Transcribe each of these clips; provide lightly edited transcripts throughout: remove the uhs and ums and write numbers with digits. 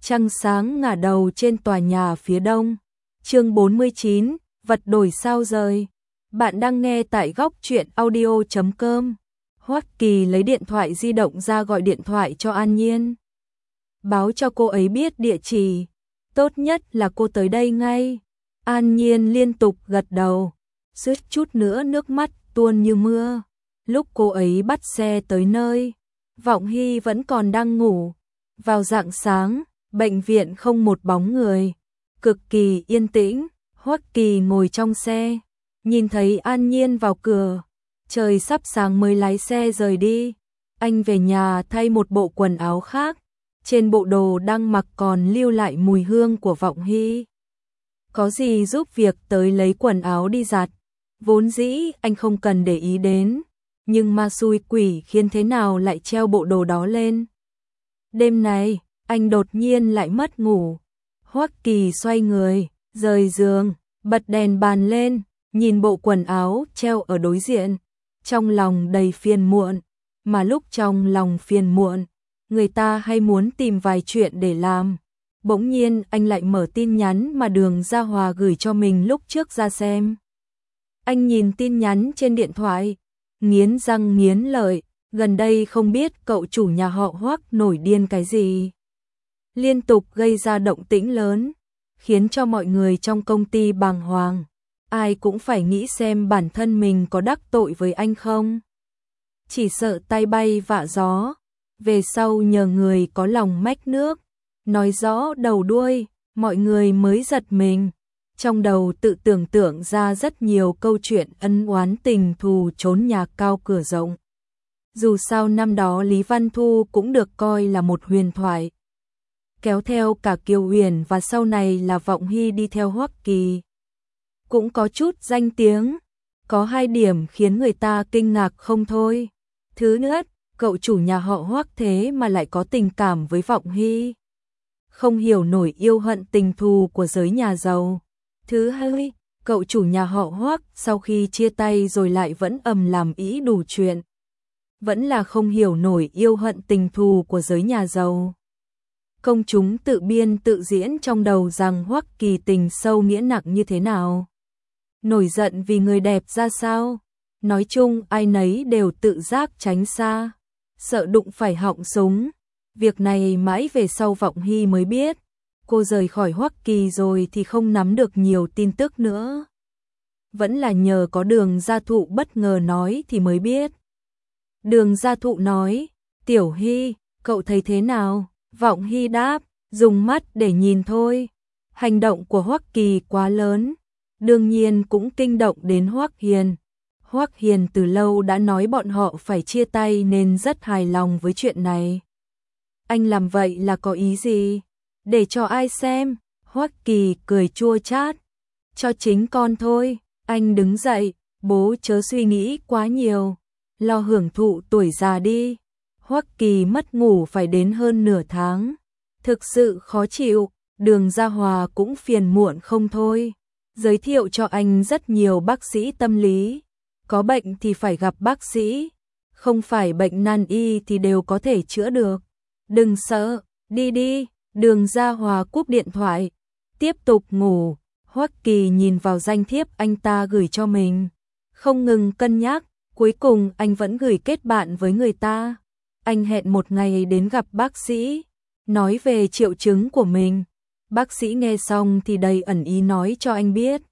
Trăng sáng ngả đầu trên tòa nhà phía đông. Chương 49, vật đổi sao rời. Bạn đang nghe tại góc truyện audio.com. Hoắc Kỳ lấy điện thoại di động ra gọi điện thoại cho An Nhiên. Báo cho cô ấy biết địa chỉ. Tốt nhất là cô tới đây ngay. An Nhiên liên tục gật đầu. Suýt chút nữa nước mắt tuôn như mưa. Lúc cô ấy bắt xe tới nơi, Vọng Hy vẫn còn đang ngủ. Vào rạng sáng, bệnh viện không một bóng người, cực kỳ yên tĩnh. Hoắc Kỳ ngồi trong xe, nhìn thấy An Nhiên vào cửa. Trời sắp sáng mới lái xe rời đi. Anh về nhà thay một bộ quần áo khác. Trên bộ đồ đang mặc còn lưu lại mùi hương của Vọng Hy. Có gì giúp việc tới lấy quần áo đi giặt. Vốn dĩ anh không cần để ý đến, nhưng ma xui quỷ khiến thế nào lại treo bộ đồ đó lên. Đêm này, anh đột nhiên lại mất ngủ. Hoắc Kỳ xoay người, rời giường, bật đèn bàn lên, nhìn bộ quần áo treo ở đối diện. Trong lòng đầy phiền muộn, mà lúc trong lòng phiền muộn, người ta hay muốn tìm vài chuyện để làm. Bỗng nhiên anh lại mở tin nhắn mà Đường Gia Hòa gửi cho mình lúc trước ra xem. Anh nhìn tin nhắn trên điện thoại, nghiến răng nghiến lợi, gần đây không biết cậu chủ nhà họ Hoắc nổi điên cái gì. Liên tục gây ra động tĩnh lớn, khiến cho mọi người trong công ty bàng hoàng. Ai cũng phải nghĩ xem bản thân mình có đắc tội với anh không. Chỉ sợ tay bay vạ gió, về sau nhờ người có lòng mách nước, nói rõ đầu đuôi, mọi người mới giật mình. Trong đầu tự tưởng tượng ra rất nhiều câu chuyện ân oán tình thù trốn nhà cao cửa rộng. Dù sao năm đó Lý Văn Thu cũng được coi là một huyền thoại. Kéo theo cả Kiều Huyền và sau này là Vọng Hy đi theo Hoắc Kỳ. Cũng có chút danh tiếng. Có hai điểm khiến người ta kinh ngạc không thôi. Thứ nhất, cậu chủ nhà họ Hoắc thế mà lại có tình cảm với Vọng Hy. Không hiểu nổi yêu hận tình thù của giới nhà giàu. Thứ hai, cậu chủ nhà họ Hoắc sau khi chia tay rồi lại vẫn làm ĩ đủ chuyện. Vẫn là không hiểu nổi yêu hận tình thù của giới nhà giàu. Công chúng tự biên tự diễn trong đầu rằng Hoắc Kỳ tình sâu nghĩa nặng như thế nào. Nổi giận vì người đẹp ra sao. Nói chung ai nấy đều tự giác tránh xa, sợ đụng phải họng súng. Việc này mãi về sau Vọng Hy mới biết. Cô rời khỏi Hoắc Kỳ rồi thì không nắm được nhiều tin tức nữa. Vẫn là nhờ có Đường Gia Thụ bất ngờ nói thì mới biết. Đường Gia Thụ nói, Tiểu Hy, cậu thấy thế nào? Vọng Hy đáp, dùng mắt để nhìn thôi. Hành động của Hoắc Kỳ quá lớn, đương nhiên cũng kinh động đến Hoắc Hiền. Hoắc Hiền từ lâu đã nói bọn họ phải chia tay nên rất hài lòng với chuyện này. Anh làm vậy là có ý gì? Để cho ai xem? Hoắc Kỳ cười chua chát. Cho chính con thôi. Anh đứng dậy, bố chớ suy nghĩ quá nhiều, lo hưởng thụ tuổi già đi. Hoắc Kỳ mất ngủ phải đến hơn nửa tháng, thực sự khó chịu. Đường Gia Hòa cũng phiền muộn không thôi, giới thiệu cho anh rất nhiều bác sĩ tâm lý. Có bệnh thì phải gặp bác sĩ, không phải bệnh nan y thì đều có thể chữa được. Đừng sợ, đi đi. Đường Gia Hòa cúp điện thoại, tiếp tục ngủ. Hoắc Kỳ nhìn vào danh thiếp anh ta gửi cho mình, không ngừng cân nhắc, cuối cùng anh vẫn gửi kết bạn với người ta. Anh hẹn một ngày đến gặp bác sĩ, nói về triệu chứng của mình. Bác sĩ nghe xong thì đầy ẩn ý nói cho anh biết.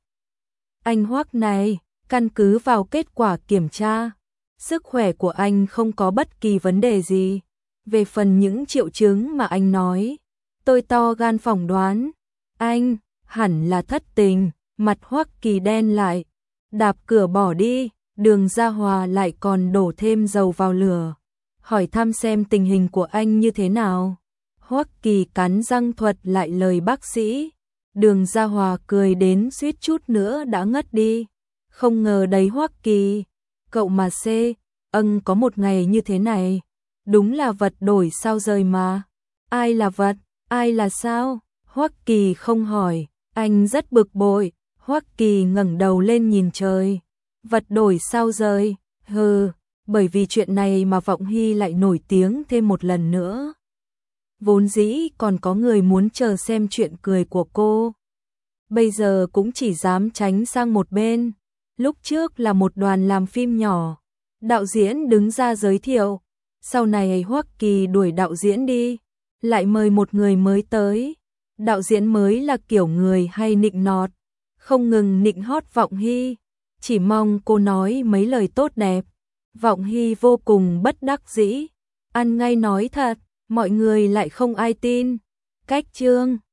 Anh Hoắc này, căn cứ vào kết quả kiểm tra, sức khỏe của anh không có bất kỳ vấn đề gì. Về phần những triệu chứng mà anh nói, tôi to gan phỏng đoán, anh hẳn là thất tình. Mặt Hoắc Kỳ đen lại, đạp cửa bỏ đi. Đường Gia Hòa lại còn đổ thêm dầu vào lửa, hỏi thăm xem tình hình của anh như thế nào. Hoắc Kỳ cắn răng thuật lại lời bác sĩ. Đường Gia Hòa cười đến suýt chút nữa đã ngất đi. Không ngờ đấy Hoắc Kỳ, cậu mà có một ngày như thế này, đúng là vật đổi sao rời mà. Ai là vật, ai là sao? Hoắc Kỳ không hỏi, anh rất bực bội. Hoắc Kỳ ngẩng đầu lên nhìn trời. Vật đổi sao rời? Bởi vì chuyện này mà Vọng Hy lại nổi tiếng thêm một lần nữa. vốn dĩ còn có người muốn chờ xem chuyện cười của cô. Bây giờ cũng chỉ dám tránh sang một bên. Lúc trước là một đoàn làm phim nhỏ, đạo diễn đứng ra giới thiệu, sau này Hoắc Kỳ đuổi đạo diễn đi, lại mời một người mới tới. Đạo diễn mới là kiểu người hay nịnh nọt, không ngừng nịnh hót Vọng Hy, chỉ mong cô nói mấy lời tốt đẹp. Vọng Hy vô cùng bất đắc dĩ, ăn ngay nói thật, mọi người lại không ai tin. Cách chương